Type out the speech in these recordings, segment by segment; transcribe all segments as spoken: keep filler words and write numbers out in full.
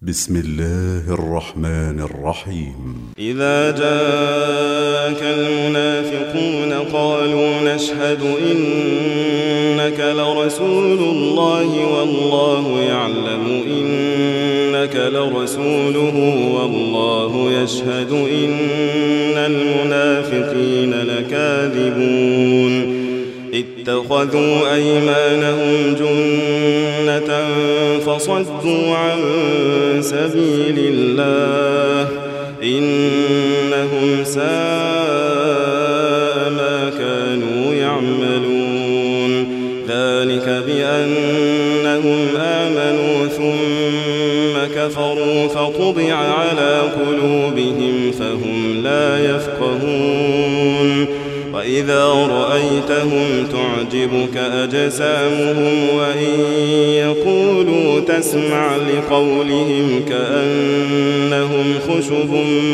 بسم الله الرحمن الرحيم. إذا جاءك المنافقون قالوا نشهد إنك لرسول الله والله يعلم إنك لرسوله والله يشهد إن المنافقين لكاذبون اتخذوا أيمانهم جنة فصدوا عن سبيل الله إنهم ساء ما كانوا يعملون ذلك بأنهم آمنوا ثم كفروا فطبع على قلوبهم فهم لا يفقهون وإذا رأيتهم تعجبك أجسامهم وإن يقولوا تسمع لقولهم كأنهم خشب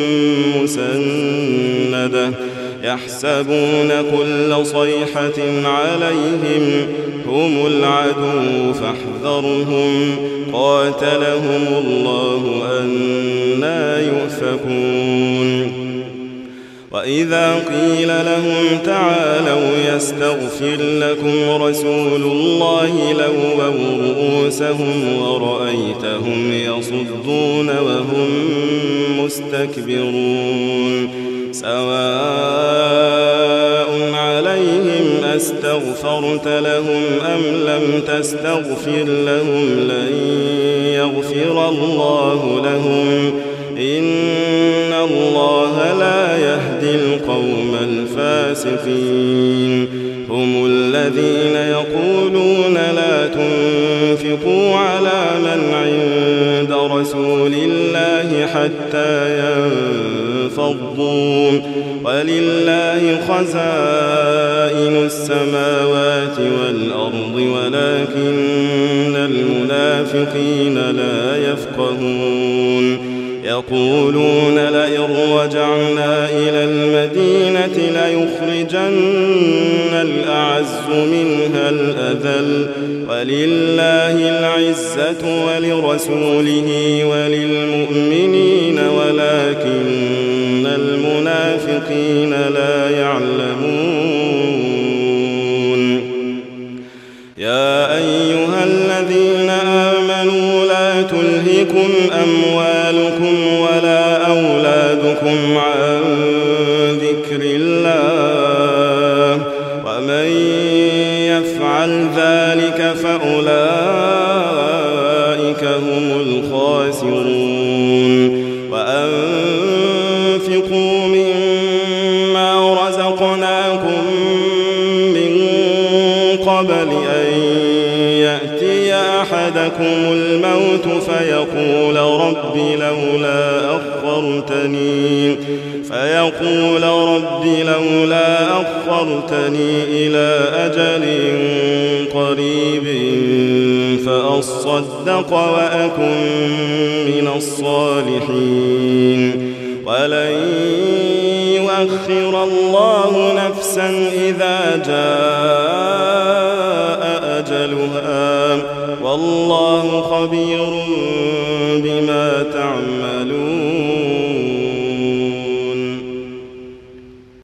مسندة يحسبون كل صيحة عليهم هم العدو فاحذرهم قاتلهم الله أنى يؤفكون وإذا قيل لهم تعالوا يستغفر لكم رسول الله لووا رؤوسهم ورأيتهم يصدون وهم مستكبرون سواء عليهم أستغفرت لهم أم لم تستغفر لهم لن يغفر الله لهم إن الله لا يهدي القوم الفاسقين هم الذين يقولون لا تنفقوا على من عند رسول الله حتى ينفضوا ولله خزائن السماوات والأرض ولكن المنافقين لا يفقهون يقولون لئن رجعنا إلى المدينة ليخرجن الأعز منها الأذل ولله العزة ولرسوله وللمؤمنين ولكن المنافقين لا يعلمون يا أيها الذين آمنوا لا تلهكم أموالكم ولا أولادكم عن ذكر الله ومن يفعل ذلك فأولئك هم الخاسرون وأنفقوا مما رزقناكم من قبل أن يأتي أحدكم الموت فيقول رب لولا أخرتني فيقول رب لولا أخرتني إلى أجل قريب فأصدق وأكن من الصالحين ولن يؤخر الله نفسا إذا جاء أجلها والله خبير